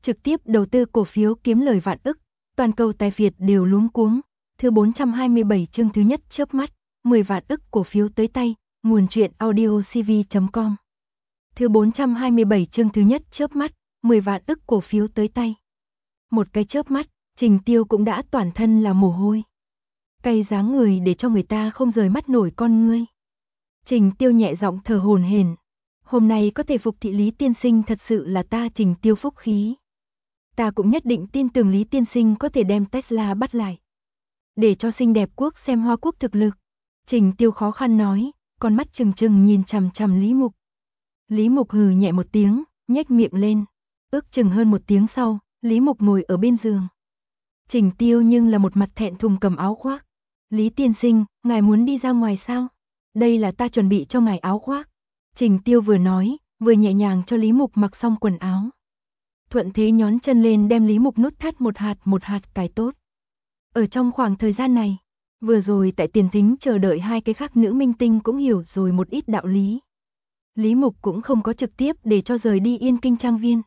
trực tiếp đầu tư cổ phiếu kiếm lời vạn ức, toàn cầu tài Việt đều luống cuống. Thứ 427 chương thứ nhất chớp mắt, 10 vạn ức cổ phiếu tới tay, nguồn truyện audiocv.com. Thứ 427 chương thứ nhất chớp mắt, 10 vạn ức cổ phiếu tới tay. Một cái chớp mắt, Trình Tiêu cũng đã toàn thân là mồ hôi. Cay dáng người để cho người ta không rời mắt nổi con ngươi. Trình Tiêu nhẹ giọng thở hổn hển. Hôm nay có thể phục thị Lý tiên sinh thật sự là ta Trình Tiêu phúc khí. Ta cũng nhất định tin tưởng Lý tiên sinh có thể đem Tesla bắt lại. Để cho xinh đẹp quốc xem Hoa Quốc thực lực. Trình Tiêu khó khăn nói, con mắt trừng trừng nhìn chằm chằm Lý Mục. Lý Mục hừ nhẹ một tiếng, nhếch miệng lên. Ước chừng hơn một tiếng sau, Lý Mục ngồi ở bên giường. Trình Tiêu nhưng là một mặt thẹn thùng cầm áo khoác. Lý tiên sinh, ngài muốn đi ra ngoài sao? Đây là ta chuẩn bị cho ngài áo khoác. Trình Tiêu vừa nói, vừa nhẹ nhàng cho Lý Mục mặc xong quần áo. Thuận thế nhón chân lên đem Lý Mục nút thắt một hạt cài tốt. Ở trong khoảng thời gian này, vừa rồi tại tiền thính chờ đợi hai cái khác nữ minh tinh cũng hiểu rồi một ít đạo lý. Lý Mục cũng không có trực tiếp để cho rời đi Yên Kinh trang viên.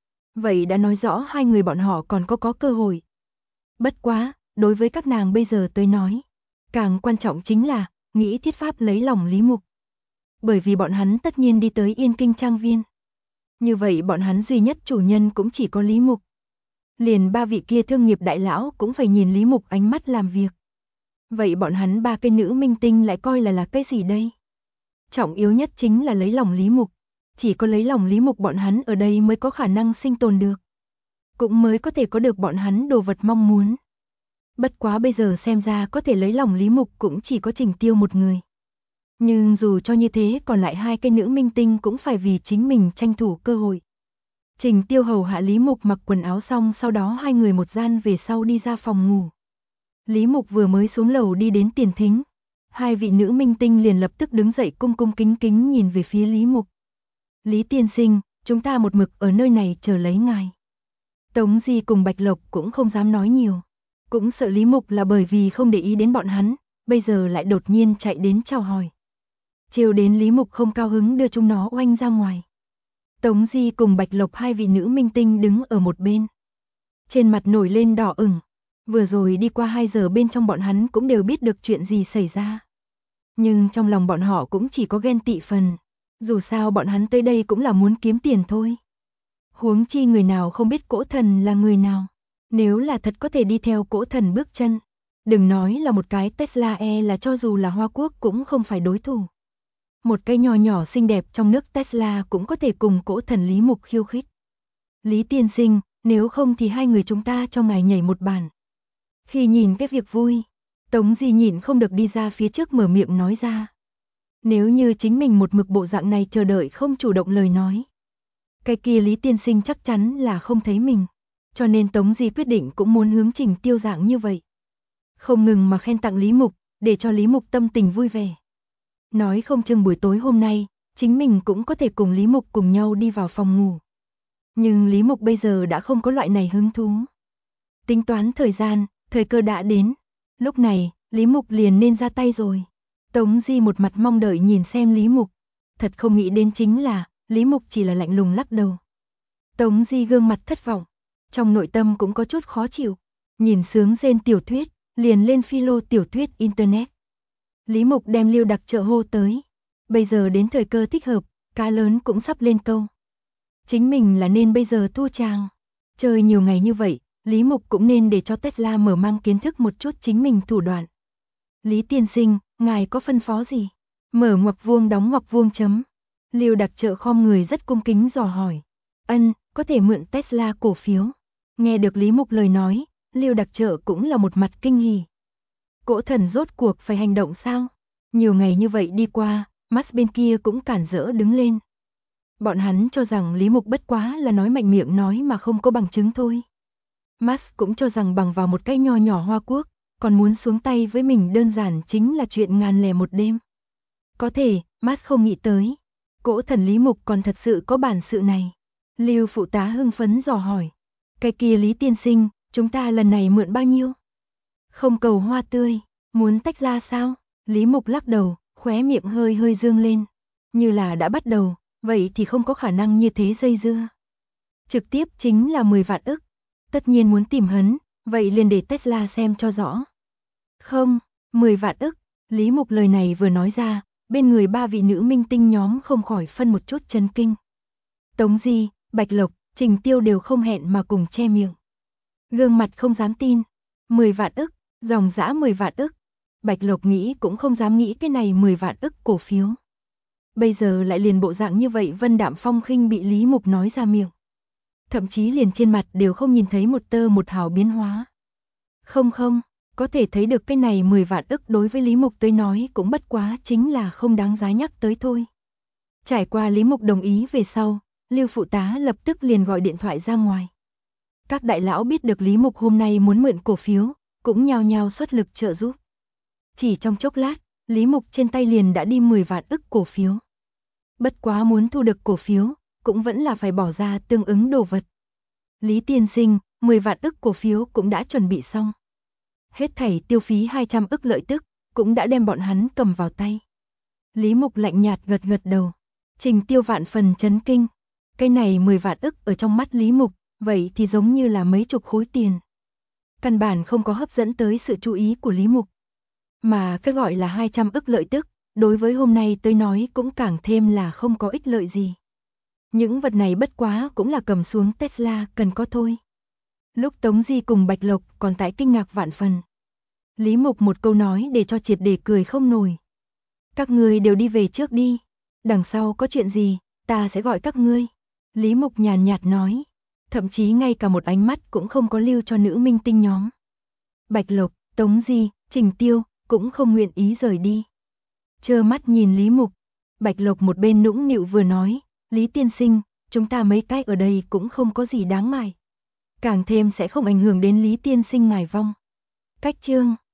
Vậy đã nói rõ hai người bọn họ còn có cơ hội. Bất quá, đối với các nàng bây giờ tới nói, càng quan trọng chính là nghĩ thiết pháp lấy lòng Lý Mục. Bởi vì bọn hắn tất nhiên đi tới Yên Kinh trang viên. Như vậy bọn hắn duy nhất chủ nhân cũng chỉ có Lý Mục. Liền ba vị kia thương nghiệp đại lão cũng phải nhìn Lý Mục ánh mắt làm việc. Vậy bọn hắn ba cái nữ minh tinh lại coi là cái gì đây? Trọng yếu nhất chính là lấy lòng Lý Mục. Chỉ có lấy lòng Lý Mục bọn hắn ở đây mới có khả năng sinh tồn được. Cũng mới có thể có được bọn hắn đồ vật mong muốn. Bất quá bây giờ xem ra có thể lấy lòng Lý Mục cũng chỉ có Trình Tiêu một người. Nhưng dù cho như thế còn lại hai cái nữ minh tinh cũng phải vì chính mình tranh thủ cơ hội. Trình Tiêu hầu hạ Lý Mục mặc quần áo xong, sau đó hai người một gian về sau đi ra phòng ngủ. Lý Mục vừa mới xuống lầu đi đến tiền thính. Hai vị nữ minh tinh liền lập tức đứng dậy cung cung kính kính nhìn về phía Lý Mục. Lý tiên sinh, chúng ta một mực ở nơi này chờ lấy ngài. Tống Di cùng Bạch Lộc cũng không dám nói nhiều. Cũng sợ Lý Mục là bởi vì không để ý đến bọn hắn, bây giờ lại đột nhiên chạy đến chào hỏi. Chiều đến Lý Mục không cao hứng đưa chúng nó oanh ra ngoài. Tống Di cùng Bạch Lộc hai vị nữ minh tinh đứng ở một bên. Trên mặt nổi lên đỏ ửng. Vừa rồi đi qua 2 giờ bên trong bọn hắn cũng đều biết được chuyện gì xảy ra. Nhưng trong lòng bọn họ cũng chỉ có ghen tị phần. Dù sao bọn hắn tới đây cũng là muốn kiếm tiền thôi. Huống chi người nào không biết Cỗ Thần là người nào. Nếu là thật có thể đi theo Cỗ Thần bước chân. Đừng nói là một cái Tesla là cho dù là Hoa Quốc cũng không phải đối thủ. Một cái nhỏ nhỏ xinh đẹp trong nước Tesla cũng có thể cùng Cỗ Thần Lý Mục khiêu khích. Lý tiên sinh, nếu không thì hai người chúng ta cho ngài nhảy một bản. Khi nhìn cái việc vui, Tống Di nhịn không được đi ra phía trước mở miệng nói ra. Nếu như chính mình một mực bộ dạng này chờ đợi không chủ động lời nói. Cái kia Lý tiên sinh chắc chắn là không thấy mình. Cho nên Tống Di quyết định cũng muốn hướng Trình Tiêu dạng như vậy. Không ngừng mà khen tặng Lý Mục, để cho Lý Mục tâm tình vui vẻ. Nói không chừng buổi tối hôm nay, chính mình cũng có thể cùng Lý Mục cùng nhau đi vào phòng ngủ. Nhưng Lý Mục bây giờ đã không có loại này hứng thú. Tính toán thời gian, thời cơ đã đến. Lúc này, Lý Mục liền nên ra tay rồi. Tống Di một mặt mong đợi nhìn xem Lý Mục. Thật không nghĩ đến chính là, Lý Mục chỉ là lạnh lùng lắc đầu. Tống Di gương mặt thất vọng. Trong nội tâm cũng có chút khó chịu. Nhìn sướng rên tiểu thuyết, liền lên philo tiểu thuyết Internet. Lý Mục đem Liêu Đặc Trợ hô tới. Bây giờ đến thời cơ thích hợp, cá lớn cũng sắp lên câu. Chính mình là nên bây giờ thu tràng. Chơi nhiều ngày như vậy, Lý Mục cũng nên để cho Tesla mở mang kiến thức một chút chính mình thủ đoạn. Lý tiên sinh, ngài có phân phó gì? Mở ngoặc vuông đóng ngoặc vuông chấm. Liêu Đặc Trợ khom người rất cung kính dò hỏi. Ân, có thể mượn Tesla cổ phiếu. Nghe được Lý Mục lời nói, Liêu Đặc Trợ cũng là một mặt kinh hỉ. Cỗ Thần rốt cuộc phải hành động sao? Nhiều ngày như vậy đi qua, Max bên kia cũng cản rỡ đứng lên. Bọn hắn cho rằng Lý Mục bất quá là nói mạnh miệng nói mà không có bằng chứng thôi. Max cũng cho rằng bằng vào một cái nho nhỏ Hoa Quốc, còn muốn xuống tay với mình đơn giản chính là chuyện ngàn lẻ một đêm. Có thể, Max không nghĩ tới. Cỗ Thần Lý Mục còn thật sự có bản sự này. Lưu phụ tá hưng phấn dò hỏi. Cái kia Lý tiên sinh, chúng ta lần này mượn bao nhiêu? Không cầu hoa tươi, muốn tách ra sao? Lý Mục lắc đầu, khóe miệng hơi hơi dương lên. Như là đã bắt đầu, vậy thì không có khả năng như thế dây dưa. trực tiếp chính là 10 vạn ức. Tất nhiên muốn tìm hắn, vậy liền để Tesla xem cho rõ. Không, 10 vạn ức, Lý Mục lời này vừa nói ra, bên người ba vị nữ minh tinh nhóm không khỏi phân một chút chấn kinh. Tống Di, Bạch Lộc, Trình Tiêu đều không hẹn mà cùng che miệng. Gương mặt không dám tin, 10 vạn ức, dòng dã 10 vạn ức. Bạch Lộc nghĩ cũng không dám nghĩ cái này 10 vạn ức cổ phiếu. Bây giờ lại liền bộ dạng như vậy vân đạm phong khinh bị Lý Mục nói ra miệng. Thậm chí liền trên mặt đều không nhìn thấy một tơ một hào biến hóa. Không, có thể thấy được cái này 10 vạn ức đối với Lý Mục tới nói cũng bất quá chính là không đáng giá nhắc tới thôi. Trải qua Lý Mục đồng ý về sau, Lưu phụ tá lập tức liền gọi điện thoại ra ngoài. Các đại lão biết được Lý Mục hôm nay muốn mượn cổ phiếu, cũng nhao nhao xuất lực trợ giúp. Chỉ trong chốc lát, Lý Mục trên tay liền đã đi 10 vạn ức cổ phiếu. Bất quá muốn thu được cổ phiếu, cũng vẫn là phải bỏ ra tương ứng đồ vật. Lý tiên sinh, 10 vạn ức cổ phiếu cũng đã chuẩn bị xong. Hết thảy tiêu phí 200 ức lợi tức, cũng đã đem bọn hắn cầm vào tay. Lý Mục lạnh nhạt gật gật đầu. Trình Tiêu vạn phần chấn kinh. Cái này 10 vạn ức ở trong mắt Lý Mục, vậy thì giống như là mấy chục khối tiền. Căn bản không có hấp dẫn tới sự chú ý của Lý Mục. Mà cái gọi là 200 ức lợi tức, đối với hôm nay tôi nói cũng càng thêm là không có ích lợi gì. Những vật này bất quá cũng là cầm xuống Tesla cần có thôi. Lúc Tống Di cùng Bạch Lộc còn tại kinh ngạc vạn phần. Lý Mục một câu nói để cho triệt để cười không nổi. Các ngươi đều đi về trước đi. Đằng sau có chuyện gì, ta sẽ gọi các ngươi. Lý Mục nhàn nhạt nói. Thậm chí ngay cả một ánh mắt cũng không có lưu cho nữ minh tinh nhóm. Bạch Lộc, Tống Di, Trình Tiêu cũng không nguyện ý rời đi. Trơ mắt nhìn Lý Mục. Bạch Lộc một bên nũng nịu vừa nói. Lý tiên sinh, chúng ta mấy cái ở đây cũng không có gì đáng ngại. Càng thêm sẽ không ảnh hưởng đến Lý tiên sinh ngài vong. Cách chương